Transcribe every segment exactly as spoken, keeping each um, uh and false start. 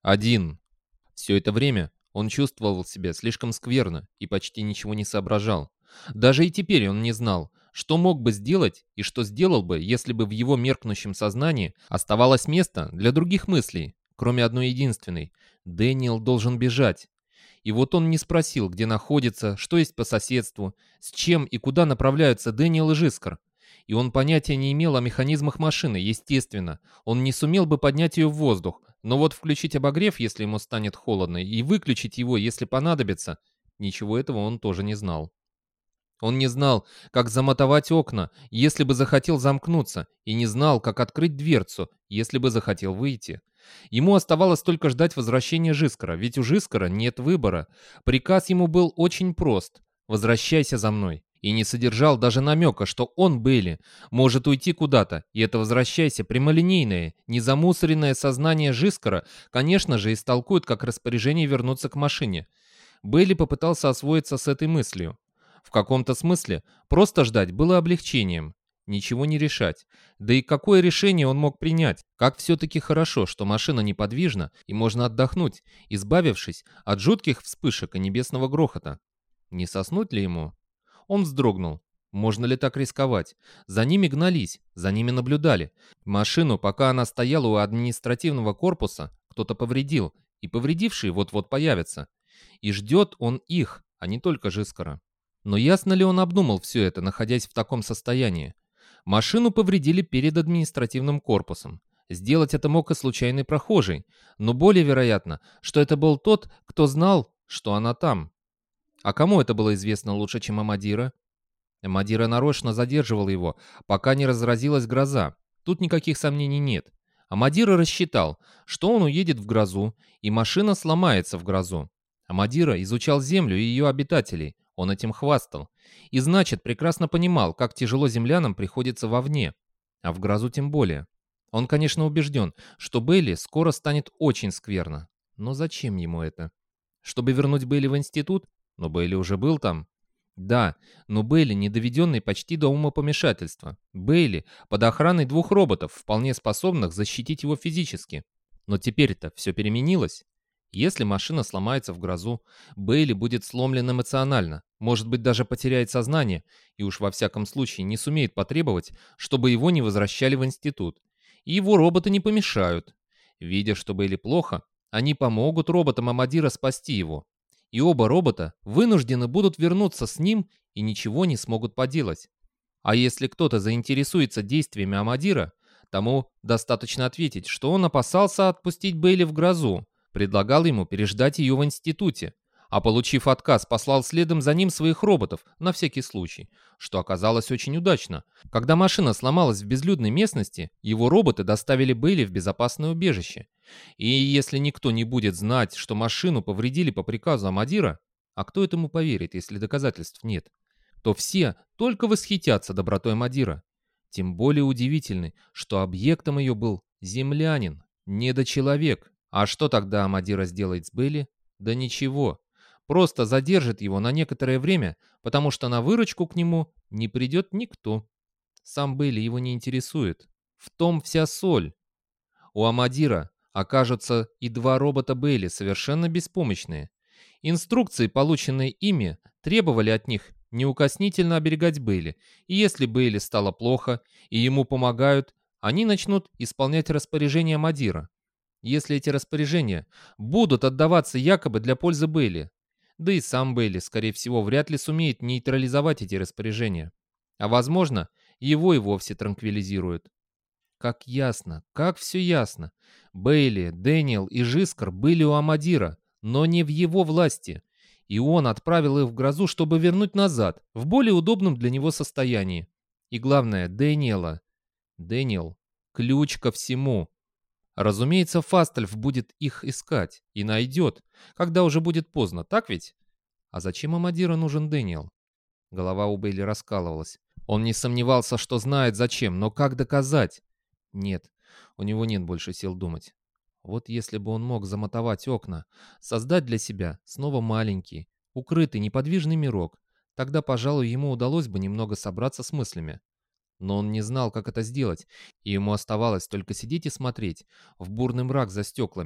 Один. Все это время он чувствовал себя слишком скверно и почти ничего не соображал. Даже и теперь он не знал, что мог бы сделать и что сделал бы, если бы в его меркнущем сознании оставалось место для других мыслей, кроме одной единственной. Дэниел должен бежать. И вот он не спросил, где находится, что есть по соседству, с чем и куда направляются Дэниел и Жискар. И он понятия не имел о механизмах машины, естественно. Он не сумел бы поднять ее в воздух, но вот включить обогрев, если ему станет холодно, и выключить его, если понадобится, ничего этого он тоже не знал. Он не знал, как замотовать окна, если бы захотел замкнуться, и не знал, как открыть дверцу, если бы захотел выйти. Ему оставалось только ждать возвращения Жискара, ведь у Жискара нет выбора. Приказ ему был очень прост: «Возвращайся за мной». И не содержал даже намека, что он, Бейли, может уйти куда-то, и это «возвращайся» прямолинейное, незамусоренное сознание Жискара, конечно же, истолкует как распоряжение вернуться к машине. Бейли попытался освоиться с этой мыслью. В каком-то смысле просто ждать было облегчением. Ничего не решать. Да и какое решение он мог принять? Как все-таки хорошо, что машина неподвижна и можно отдохнуть, избавившись от жутких вспышек и небесного грохота. Не соснуть ли ему? Он вздрогнул. Можно ли так рисковать? За ними гнались, за ними наблюдали. Машину, пока она стояла у административного корпуса, кто-то повредил, и повредившие вот-вот появятся. И ждет он их, а не только Жискара. Но ясно ли он обдумал все это, находясь в таком состоянии? Машину повредили перед административным корпусом. Сделать это мог и случайный прохожий, но более вероятно, что это был тот, кто знал, что она там. А кому это было известно лучше, чем Амадира? Амадира нарочно задерживал его, пока не разразилась гроза. Тут никаких сомнений нет. Амадира рассчитал, что он уедет в грозу, и машина сломается в грозу. Амадира изучал землю и ее обитателей, он этим хвастал. И значит, прекрасно понимал, как тяжело землянам приходится вовне, а в грозу тем более. Он, конечно, убежден, что Бейли скоро станет очень скверно. Но зачем ему это? Чтобы вернуть Бейли в институт? Но Бейли уже был там. Да, но Бейли, не доведенный почти до умопомешательства. Бейли под охраной двух роботов, вполне способных защитить его физически. Но теперь-то все переменилось. Если машина сломается в грозу, Бейли будет сломлен эмоционально, может быть, даже потеряет сознание, и уж во всяком случае не сумеет потребовать, чтобы его не возвращали в институт. И его роботы не помешают. Видя, что Бейли плохо, они помогут роботам Амадира спасти его. И оба робота вынуждены будут вернуться с ним и ничего не смогут поделать. А если кто-то заинтересуется действиями Амадира, тому достаточно ответить, что он опасался отпустить Бейли в грозу, предлагал ему переждать ее в институте, а получив отказ, послал следом за ним своих роботов, на всякий случай, что оказалось очень удачно. Когда машина сломалась в безлюдной местности, его роботы доставили Бейли в безопасное убежище. И если никто не будет знать, что машину повредили по приказу Амадира, а кто этому поверит, если доказательств нет, то все только восхитятся добротой Амадира. Тем более удивительно, что объектом ее был землянин, недочеловек. А что тогда Амадира сделает с Бейли? Да ничего. Просто задержит его на некоторое время, потому что на выручку к нему не придет никто. Сам Бейли его не интересует. В том вся соль. У Амадира окажутся и два робота Бейли, совершенно беспомощные. Инструкции, полученные ими, требовали от них неукоснительно оберегать Бейли, и если Бейли стало плохо, и ему помогают, они начнут исполнять распоряжения Амадира. Если эти распоряжения будут отдаваться якобы для пользы Бейли, да и сам Бейли, скорее всего, вряд ли сумеет нейтрализовать эти распоряжения. А возможно, его и вовсе транквилизируют. Как ясно, как все ясно. Бейли, Дэниел и Жискар были у Амадира, но не в его власти. И он отправил их в грозу, чтобы вернуть назад, в более удобном для него состоянии. И главное, Дэниела. Дэниел — ключ ко всему. Разумеется, Фастальф будет их искать и найдет, когда уже будет поздно, так ведь? А зачем Амадиру нужен Дэниел? Голова у Бейли раскалывалась. Он не сомневался, что знает зачем, но как доказать? Нет, у него нет больше сил думать. Вот если бы он мог замотовать окна, создать для себя снова маленький, укрытый, неподвижный мирок, тогда, пожалуй, ему удалось бы немного собраться с мыслями. Но он не знал, как это сделать, и ему оставалось только сидеть и смотреть в бурный мрак за стеклами,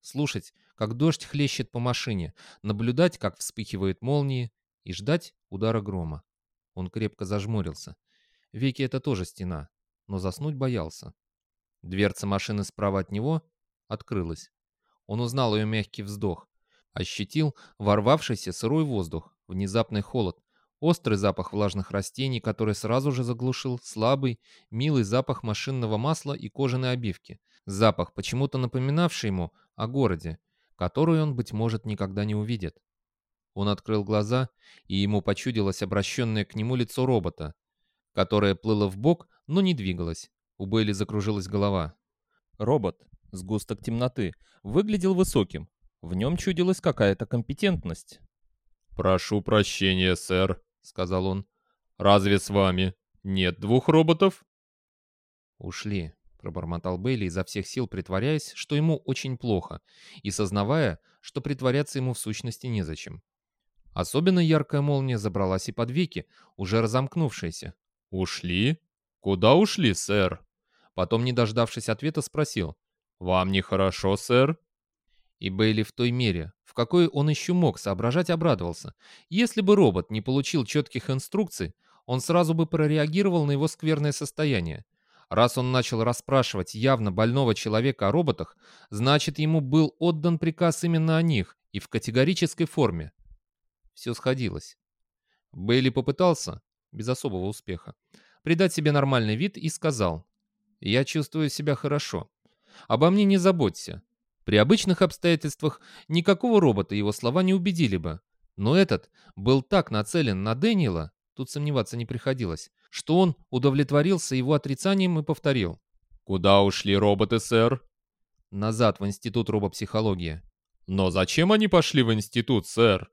слушать, как дождь хлещет по машине, наблюдать, как вспыхивают молнии, и ждать удара грома. Он крепко зажмурился. Веки — это тоже стена, но заснуть боялся. Дверца машины справа от него открылась. Он узнал ее мягкий вздох, ощутил ворвавшийся сырой воздух, внезапный холод, острый запах влажных растений, который сразу же заглушил слабый, милый запах машинного масла и кожаной обивки, запах, почему-то напоминавший ему о городе, который он, быть может, никогда не увидит. Он открыл глаза, и ему почудилось обращенное к нему лицо робота, которое плыло вбок, но не двигалось. У Бейли закружилась голова. Робот, сгусток темноты, выглядел высоким. В нем чудилась какая-то компетентность. «Прошу прощения, сэр», — сказал он. «Разве с вами нет двух роботов?» «Ушли», — пробормотал Бейли изо всех сил, притворяясь, что ему очень плохо, и сознавая, что притворяться ему в сущности незачем. Особенно яркая молния забралась и под веки, уже разомкнувшиеся. «Ушли? Куда ушли, сэр?» Потом, не дождавшись ответа, спросил. «Вам нехорошо, сэр?» И Бейли в той мере, в какой он еще мог соображать, обрадовался. Если бы робот не получил четких инструкций, он сразу бы прореагировал на его скверное состояние. Раз он начал расспрашивать явно больного человека о роботах, значит, ему был отдан приказ именно о них и в категорической форме. Все сходилось. Бейли попытался, без особого успеха, придать себе нормальный вид и сказал: «Я чувствую себя хорошо. Обо мне не заботься». При обычных обстоятельствах никакого робота его слова не убедили бы. Но этот был так нацелен на Дэниела, тут сомневаться не приходилось, что он удовлетворился его отрицанием и повторил. «Куда ушли роботы, сэр?» «Назад в институт робопсихологии». «Но зачем они пошли в институт, сэр?»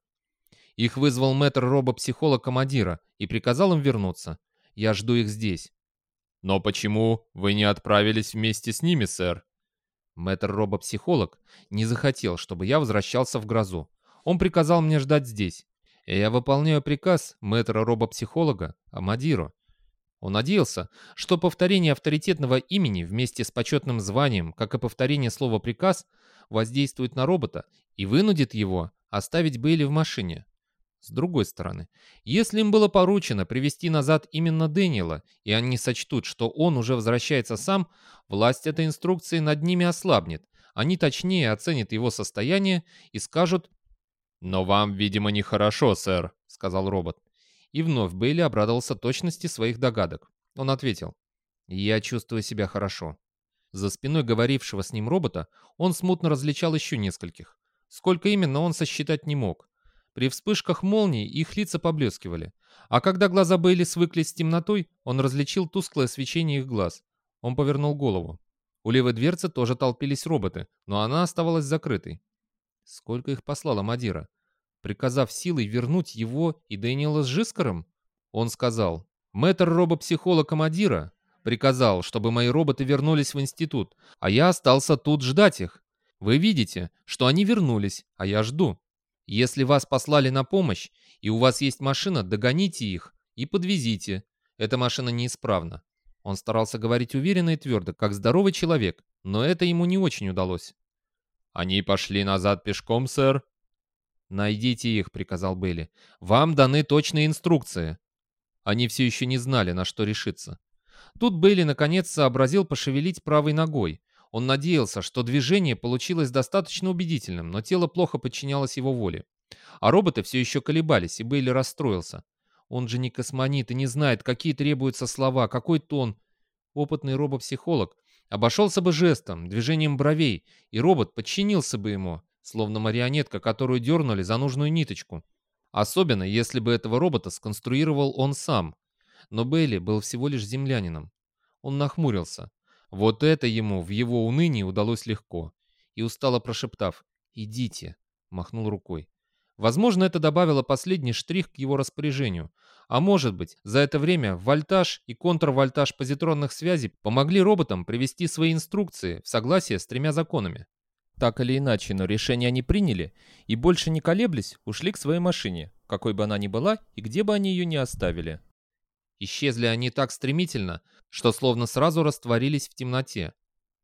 Их вызвал мэтр робопсихолог командира и приказал им вернуться. Я жду их здесь. «Но почему вы не отправились вместе с ними, сэр?» Мэтр робопсихолог не захотел, чтобы я возвращался в грозу. Он приказал мне ждать здесь. И я выполняю приказ мэтра робопсихолога Амадиро. Он надеялся, что повторение авторитетного имени вместе с почетным званием, как и повторение слова «приказ», воздействует на робота и вынудит его оставить Бейли в машине. С другой стороны, если им было поручено привести назад именно Дэниела, и они сочтут, что он уже возвращается сам, власть этой инструкции над ними ослабнет. Они точнее оценят его состояние и скажут: «Но вам, видимо, нехорошо, сэр», — сказал робот. И вновь Бейли обрадовался точности своих догадок. Он ответил: «Я чувствую себя хорошо». За спиной говорившего с ним робота он смутно различал еще нескольких. Сколько именно, он сосчитать не мог. При вспышках молний их лица поблескивали. А когда глаза Бейли свыклись с темнотой, он различил тусклое свечение их глаз. Он повернул голову. У левой дверцы тоже толпились роботы, но она оставалась закрытой. Сколько их послала Мадира? Приказав силой вернуть его и Дэниела с Жискаром? Он сказал: «Мэтр робопсихолог Мадира приказал, чтобы мои роботы вернулись в институт, а я остался тут ждать их. Вы видите, что они вернулись, а я жду. Если вас послали на помощь, и у вас есть машина, догоните их и подвезите. Эта машина неисправна». Он старался говорить уверенно и твердо, как здоровый человек, но это ему не очень удалось. «Они пошли назад пешком, сэр?» «Найдите их», — приказал Бейли. «Вам даны точные инструкции». Они все еще не знали, на что решиться. Тут Бейли наконец сообразил пошевелить правой ногой. Он надеялся, что движение получилось достаточно убедительным, но тело плохо подчинялось его воле. А роботы все еще колебались, и Бейли расстроился. Он же не космонит и не знает, какие требуются слова, какой тон. Опытный робопсихолог обошелся бы жестом, движением бровей, и робот подчинился бы ему, словно марионетка, которую дернули за нужную ниточку. Особенно, если бы этого робота сконструировал он сам. Но Бейли был всего лишь землянином. Он нахмурился. Вот это ему в его унынии удалось легко. И устало прошептав «Идите», махнул рукой. Возможно, это добавило последний штрих к его распоряжению. А может быть, за это время вольтаж и контрвольтаж позитронных связей помогли роботам привести свои инструкции в согласие с тремя законами. Так или иначе, но решение они приняли и, больше не колеблясь, ушли к своей машине, какой бы она ни была и где бы они ее ни оставили. Исчезли они так стремительно, что словно сразу растворились в темноте.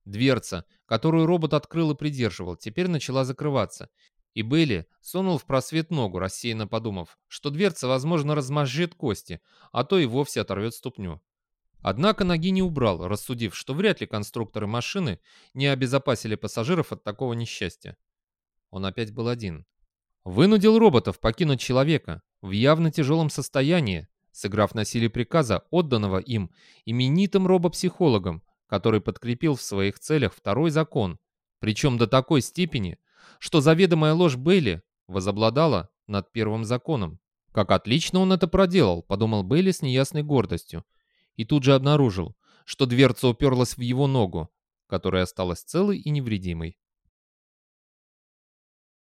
Дверца, которую робот открыл и придерживал, теперь начала закрываться, и Бейли сунул в просвет ногу, рассеянно подумав, что дверца, возможно, размозжит кости, а то и вовсе оторвет ступню. Однако ноги не убрал, рассудив, что вряд ли конструкторы машины не обезопасили пассажиров от такого несчастья. Он опять был один. Вынудил роботов покинуть человека в явно тяжелом состоянии, сыграв на силе приказа, отданного им именитым робопсихологом, который подкрепил в своих целях второй закон, причем до такой степени, что заведомая ложь Бейли возобладала над первым законом. Как отлично он это проделал, подумал Бейли с неясной гордостью, и тут же обнаружил, что дверца уперлась в его ногу, которая осталась целой и невредимой.